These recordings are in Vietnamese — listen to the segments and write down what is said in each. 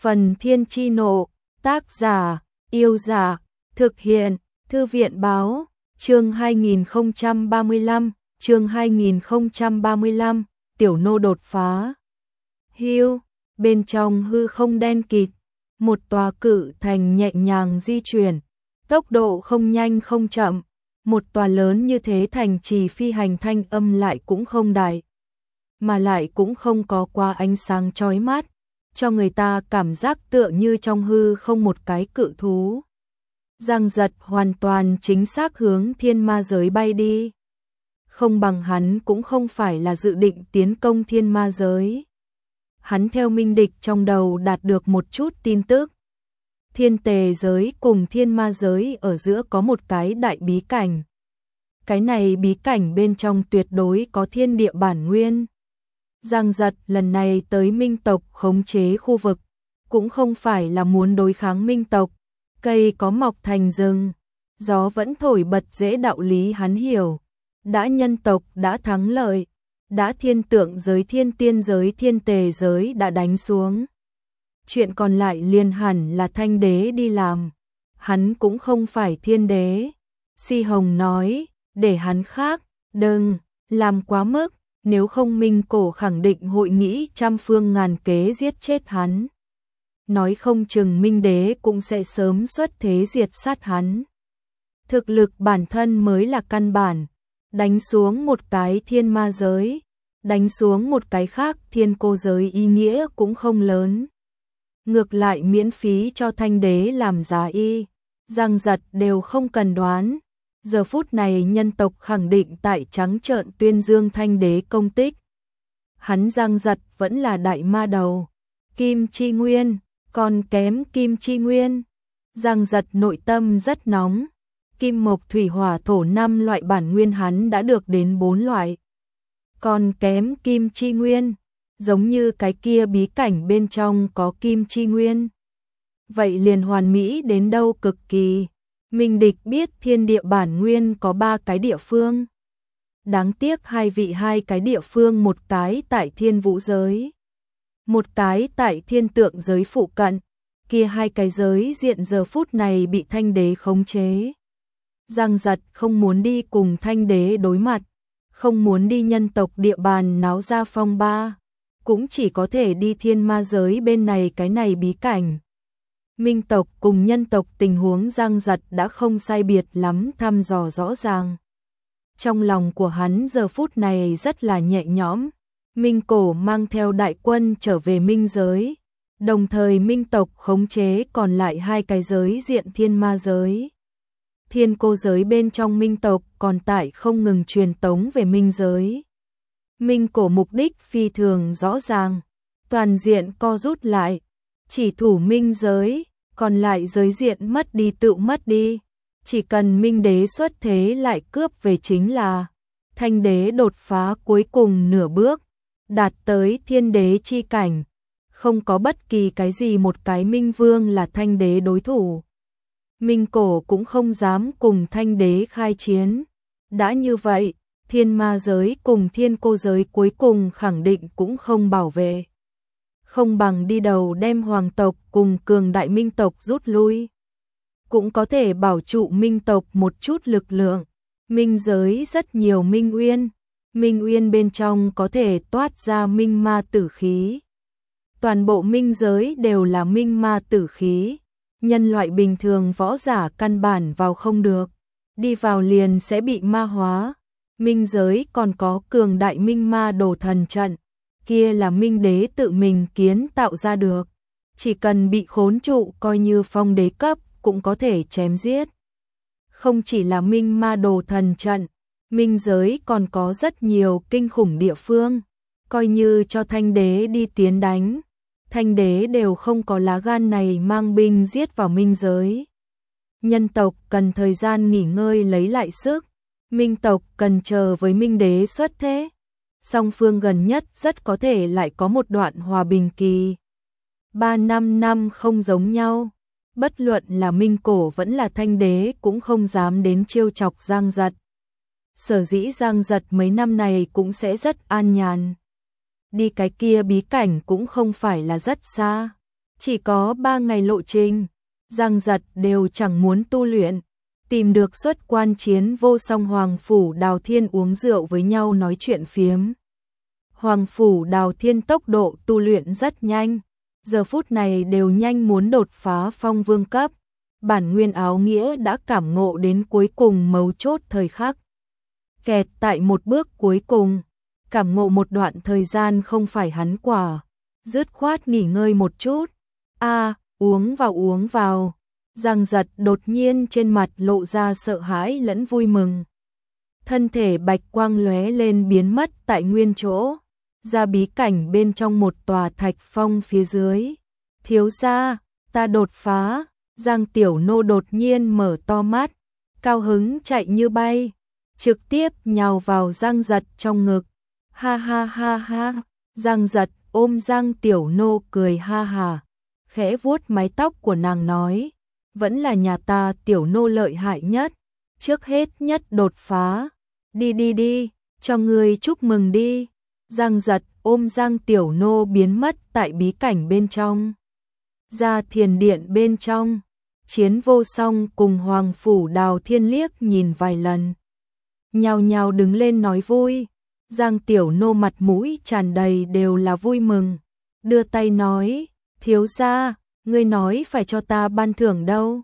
Phần Thiên Chi Nộ, tác giả, Yêu Giả, thực hiện, Thư viện Báo, chương 2035, Tiểu Nô đột phá. Hưu, bên trong hư không đen kịt, một tòa cự thành nhẹ nhàng di chuyển, tốc độ không nhanh không chậm, một tòa lớn như thế thành trì phi hành thanh âm lại cũng không đại, mà lại cũng không có quá ánh sáng chói mắt, cho người ta cảm giác tựa như trong hư không một cái cự thú. Giang Giật hoàn toàn chính xác hướng thiên ma giới bay đi. Không bằng hắn cũng không phải là dự định tiến công thiên ma giới. Hắn theo minh địch trong đầu đạt được một chút tin tức. Thiên tề giới cùng thiên ma giới ở giữa có một cái đại bí cảnh. Cái này bí cảnh bên trong tuyệt đối có thiên địa bản nguyên. Giang Giật lần này tới minh tộc khống chế khu vực, cũng không phải là muốn đối kháng minh tộc. Cây có mọc thành rừng, gió vẫn thổi bật dễ đạo lý hắn hiểu. Đã nhân tộc đã thắng lợi, đã thiên tượng giới thiên tiên giới thiên tề giới đã đánh xuống. Chuyện còn lại liền hẳn là thanh đế đi làm. Hắn cũng không phải thiên đế. Si Hồng nói, để hắn khác, đừng làm quá mức, nếu không Minh Cổ khẳng định hội nghĩ trăm phương ngàn kế giết chết hắn. Nói không chừng Minh đế cũng sẽ sớm xuất thế diệt sát hắn. Thực lực bản thân mới là căn bản. Đánh xuống một cái thiên ma giới, đánh xuống một cái khác thiên cô giới ý nghĩa cũng không lớn. Ngược lại miễn phí cho thanh đế làm giá y, Giang Giật đều không cần đoán. Giờ phút này nhân tộc khẳng định tại trắng trợn tuyên dương thanh đế công tích. Hắn Giang Giật vẫn là đại ma đầu. Kim Chi Nguyên, còn kém Kim Chi Nguyên. Giang Giật nội tâm rất nóng. Kim mộc thủy hỏa thổ 5 loại bản nguyên hắn đã được đến 4 loại. Còn kém Kim Chi Nguyên, giống như cái kia bí cảnh bên trong có Kim Chi Nguyên. Vậy liền hoàn mỹ đến đâu cực kỳ. Minh địch biết thiên địa bản nguyên có 3 cái địa phương. Đáng tiếc hai cái địa phương, một cái tại thiên vũ giới, một cái tại thiên tượng giới phụ cận. Kia 2 cái giới diện giờ phút này bị thanh đế khống chế. Giang Giật không muốn đi cùng thanh đế đối mặt, không muốn đi nhân tộc địa bàn náo ra phong ba, cũng chỉ có thể đi thiên ma giới bên này cái này bí cảnh. Minh tộc cùng nhân tộc tình huống Giang Giật đã không sai biệt lắm thăm dò rõ ràng. Trong lòng của hắn giờ phút này rất là nhẹ nhõm. Minh Cổ mang theo đại quân trở về minh giới, đồng thời minh tộc khống chế còn lại 2 cái giới diện thiên ma giới. Thiên cô giới bên trong minh tộc còn tại không ngừng truyền tống về minh giới. Minh Cổ mục đích phi thường rõ ràng, toàn diện co rút lại, chỉ thủ minh giới, còn lại giới diện mất đi tự mất đi. Chỉ cần minh đế xuất thế lại cướp về chính là. Thanh đế đột phá cuối cùng nửa bước, đạt tới thiên đế chi cảnh. Không có bất kỳ cái gì một cái minh vương là thanh đế đối thủ. Minh Cổ cũng không dám cùng thanh đế khai chiến. Đã như vậy, thiên ma giới cùng thiên cô giới cuối cùng khẳng định cũng không bảo vệ. Không bằng đi đầu đem hoàng tộc cùng cường đại minh tộc rút lui. Cũng có thể bảo trụ minh tộc một chút lực lượng. Minh giới rất nhiều minh uyên. Minh uyên bên trong có thể toát ra minh ma tử khí. Toàn bộ minh giới đều là minh ma tử khí. Nhân loại bình thường võ giả căn bản vào không được. Đi vào liền sẽ bị ma hóa. Minh giới còn có cường đại minh ma đồ thần trận. Kia là minh đế tự mình kiến tạo ra được. Chỉ cần bị khốn trụ coi như phong đế cấp cũng có thể chém giết. Không chỉ là minh ma đồ thần trận, minh giới còn có rất nhiều kinh khủng địa phương. Coi như cho thanh đế đi tiến đánh, thanh đế đều không có lá gan này mang binh giết vào minh giới. Nhân tộc cần thời gian nghỉ ngơi lấy lại sức, minh tộc cần chờ với minh đế xuất thế. Song phương gần nhất rất có thể lại có một đoạn hòa bình kỳ. 3-5 năm không giống nhau. Bất luận là Minh Cổ vẫn là thanh đế cũng không dám đến trêu chọc Giang Giật. Sở dĩ Giang Giật mấy năm này cũng sẽ rất an nhàn. Đi cái kia bí cảnh cũng không phải là rất xa. Chỉ có 3 ngày lộ trình, Giang Giật đều chẳng muốn tu luyện, tìm được xuất quan Chiến Vô Song Hoàng Phủ Đào Thiên uống rượu với nhau nói chuyện phiếm. Hoàng Phủ Đào Thiên tốc độ tu luyện rất nhanh, giờ phút này đều nhanh muốn đột phá phong vương cấp. Bản nguyên áo nghĩa đã cảm ngộ đến cuối cùng mấu chốt thời khắc. Kẹt tại một bước cuối cùng, cảm ngộ một đoạn thời gian không phải hắn quả, dứt khoát nghỉ ngơi một chút. Uống vào. Giang Giật đột nhiên trên mặt lộ ra sợ hãi lẫn vui mừng. Thân thể bạch quang lóe lên biến mất tại nguyên chỗ, ra bí cảnh bên trong một tòa thạch phong phía dưới. Thiếu gia, ta đột phá. Giang Tiểu Nô đột nhiên mở to mắt, cao hứng chạy như bay, trực tiếp nhào vào Giang Giật trong ngực. Ha ha ha ha, Giang Giật ôm Giang Tiểu Nô cười ha ha, khẽ vuốt mái tóc của nàng nói, vẫn là nhà ta Tiểu Nô lợi hại nhất, trước hết nhất đột phá. Đi, cho người chúc mừng đi. Giang Giật ôm Giang Tiểu Nô biến mất tại bí cảnh bên trong. Ra thiền điện bên trong, Chiến Vô Song cùng Hoàng Phủ Đào Thiên liếc nhìn vài lần, nhao nhao đứng lên nói vui. Giang Tiểu Nô mặt mũi tràn đầy đều là vui mừng, đưa tay nói, thiếu gia, ngươi nói phải cho ta ban thưởng đâu.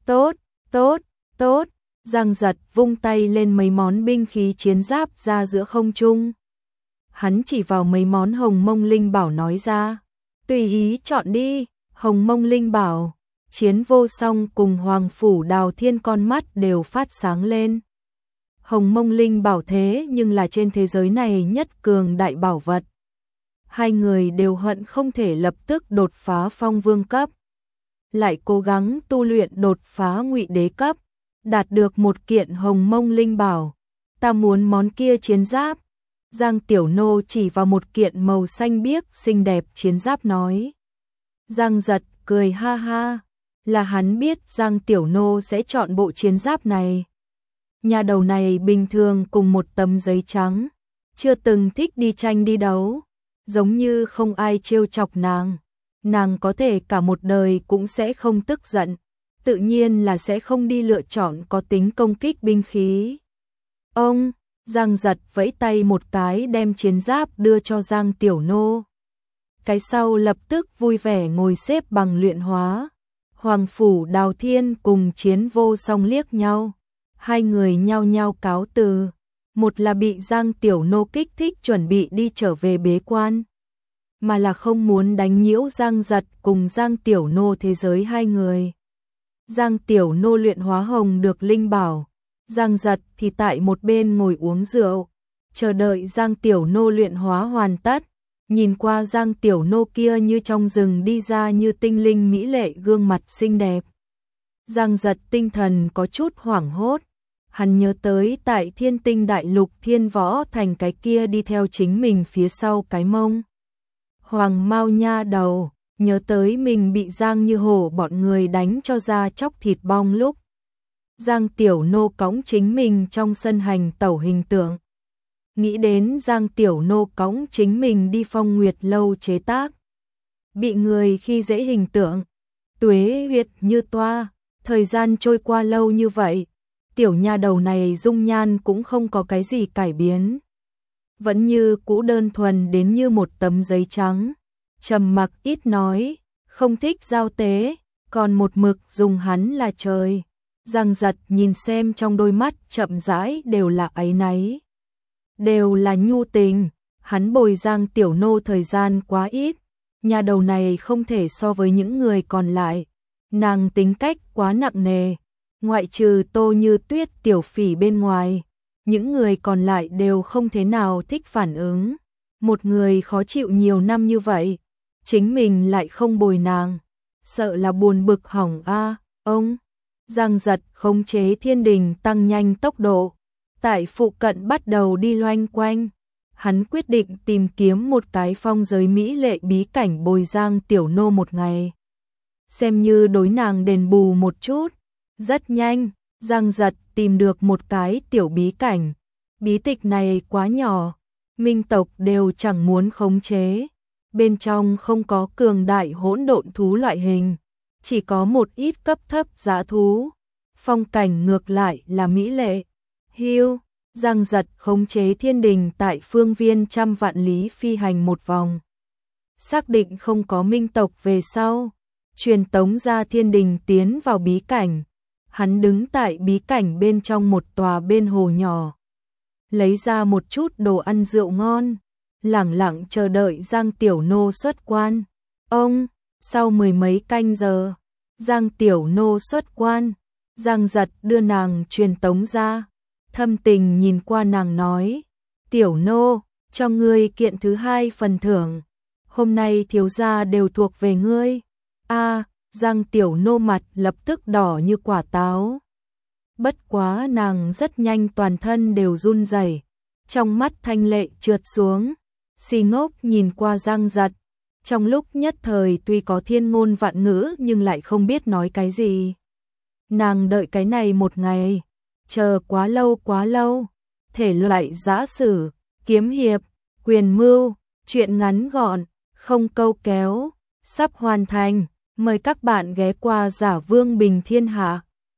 Tốt. Giang Giật vung tay lên mấy món binh khí chiến giáp ra giữa không trung. Hắn chỉ vào mấy món hồng mông linh bảo nói ra, tùy ý chọn đi. Hồng mông linh bảo, Chiến Vô Song cùng Hoàng Phủ Đào Thiên con mắt đều phát sáng lên. Hồng mông linh bảo thế nhưng là trên thế giới này nhất cường đại bảo vật. Hai người đều hận không thể lập tức đột phá phong vương cấp, lại cố gắng tu luyện đột phá ngụy đế cấp, đạt được một kiện hồng mông linh bảo. Ta muốn món kia chiến giáp. Giang Tiểu Nô chỉ vào một kiện màu xanh biếc xinh đẹp chiến giáp nói. Giang Giật cười ha ha, là hắn biết Giang Tiểu Nô sẽ chọn bộ chiến giáp này. Nhà đầu này bình thường cùng một tấm giấy trắng, chưa từng thích đi tranh đi đấu, giống như không ai trêu chọc nàng có thể cả một đời cũng sẽ không tức giận, tự nhiên là sẽ không đi lựa chọn có tính công kích binh khí. Ông, Giang Giật vẫy tay một cái đem chiến giáp đưa cho Giang Tiểu Nô. Cái sau lập tức vui vẻ ngồi xếp bằng luyện hóa. Hoàng Phủ Đào Thiên cùng Chiến Vô Song liếc nhau, hai người nhao nhao cáo từ, một là bị Giang Tiểu Nô kích thích chuẩn bị đi trở về bế quan, mà là không muốn đánh nhiễu Giang Giật cùng Giang Tiểu Nô thế giới hai người. Giang Tiểu Nô luyện hóa hồng được linh bảo, Giang Giật thì tại một bên ngồi uống rượu, chờ đợi Giang Tiểu Nô luyện hóa hoàn tất. Nhìn qua Giang Tiểu Nô kia như trong rừng đi ra như tinh linh mỹ lệ gương mặt xinh đẹp, Giang Giật tinh thần có chút hoảng hốt. Hắn nhớ tới tại Thiên Tinh Đại Lục Thiên Võ Thành cái kia đi theo chính mình phía sau cái mông Hoàng Mao nha đầu, nhớ tới mình bị Giang Như Hổ bọn người đánh cho da chóc thịt bong lúc Giang Tiểu Nô cõng chính mình trong sân hành tẩu hình tượng. Nghĩ đến Giang Tiểu Nô cõng chính mình đi Phong Nguyệt lâu chế tác, bị người khi dễ hình tượng, tuế huyệt như toa. Thời gian trôi qua lâu như vậy, tiểu nha đầu này dung nhan cũng không có cái gì cải biến, vẫn như cũ đơn thuần đến như một tấm giấy trắng, trầm mặc ít nói, không thích giao tế, còn một mực dùng hắn là trời. Giang Giật nhìn xem trong đôi mắt chậm rãi đều là áy náy, đều là nhu tình. Hắn bồi Giang Tiểu Nô thời gian quá ít, nhà đầu này không thể so với những người còn lại, nàng tính cách quá nặng nề, ngoại trừ Tô Như Tuyết tiểu phỉ bên ngoài, những người còn lại đều không thế nào thích phản ứng. Một người khó chịu nhiều năm như vậy, chính mình lại không bồi nàng, sợ là buồn bực hỏng a. Ông Giang Giật khống chế thiên đình tăng nhanh tốc độ, tại phụ cận bắt đầu đi loanh quanh. Hắn quyết định tìm kiếm một cái phong giới mỹ lệ bí cảnh bồi Giang Tiểu Nô một ngày, xem như đối nàng đền bù một chút. Rất nhanh, Giang Giật tìm được một cái tiểu bí cảnh. Bí tịch này quá nhỏ, minh tộc đều chẳng muốn khống chế, bên trong không có cường đại hỗn độn thú loại hình, chỉ có một ít cấp thấp dã thú. Phong cảnh ngược lại là mỹ lệ. Hưu, Giang Giật khống chế thiên đình tại phương viên trăm vạn lý phi hành một vòng. Xác định không có minh tộc về sau, truyền tống ra thiên đình tiến vào bí cảnh. Hắn đứng tại bí cảnh bên trong một tòa bên hồ nhỏ, lấy ra một chút đồ ăn rượu ngon, lẳng lặng chờ đợi Giang Tiểu Nô xuất quan. Sau mười mấy canh giờ, Giang Tiểu Nô xuất quan, Giang Giật đưa nàng truyền tống ra, thâm tình nhìn qua nàng nói, Tiểu Nô, cho ngươi kiện thứ 2 phần thưởng, hôm nay thiếu gia đều thuộc về ngươi. Giang Tiểu Nô mặt lập tức đỏ như quả táo. Bất quá nàng rất nhanh toàn thân đều run rẩy, trong mắt thanh lệ trượt xuống, si ngốc nhìn qua Giang Giật. Trong lúc nhất thời tuy có thiên ngôn vạn ngữ nhưng lại không biết nói cái gì. Nàng đợi cái này một ngày, chờ quá lâu, thể loại giã sử, kiếm hiệp, quyền mưu, truyện ngắn gọn, không câu kéo, sắp hoàn thành. Mời các bạn ghé qua Giả Vương Bình Thiên Hạ.